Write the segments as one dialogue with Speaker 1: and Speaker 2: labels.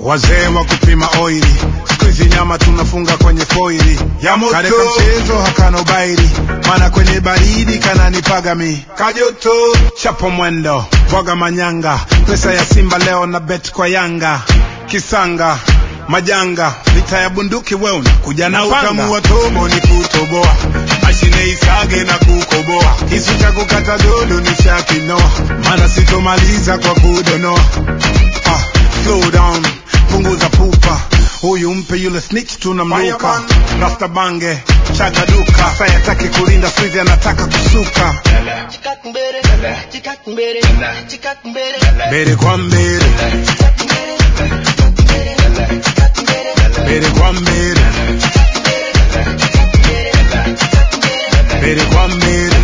Speaker 1: wazee wa kupima oili, squeeze nyama tunafunga kwenye foili ya moto. Kareka mchezo hakano bairi, mana kwenye baridi kananipaga mi kajoto. Chapo mwendo, boga manyanga, pesa ya Simba leo na bet kwa Yanga. Kisanga, majanga, vita ya bunduki we unakuja na utamu wa tobo ni kutoboa. Mashine isage na kukoboa, kisu cha kukata dodo ni shakinoa, mana sitomaliza kwa kudonoa. Slow down, punguza pupa, huyu mpe yule snitch tunamluka. Rasta bange, chaga duka, saya taki kulinda swizi anataka kusuka. Bere kwa mbere, bere kwa mbere, bere kwa mbere,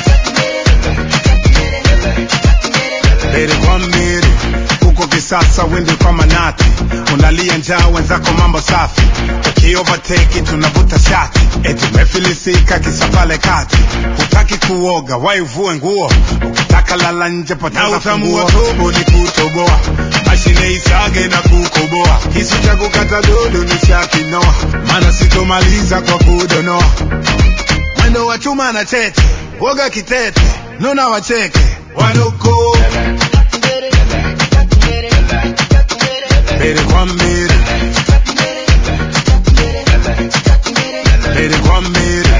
Speaker 1: bere kwa mbere. Uko kisasa wende kwa manati, unalia njaa wenzako mambo safi. Ukiovertake tunavuta shati, eti mefilisika kisapale kati. Hutaki kuoga, waivue nguo, ukitaka lala nje poteza funguo. Na utamu wa tobo ni kutoboa, mashine isage na kukoboa, kisu cha kukata dodo ni shakinoa, mana sitomaliza kwa kudonoa. Mwendo wa chuma na chete, woga kitete, nuna wacheke wanuko. Bere kwa mbere, bere kwa mbere,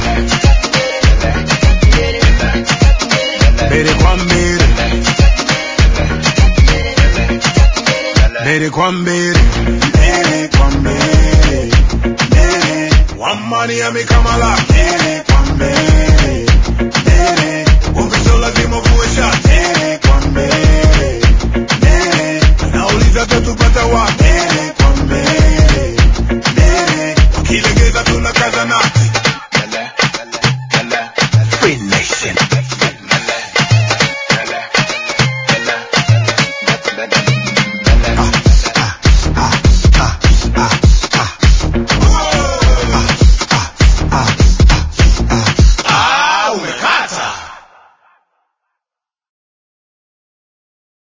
Speaker 1: bere kwa mbere, bere kwa mbere, bere kwa mbere, bere. One money ya mi kamala, bere.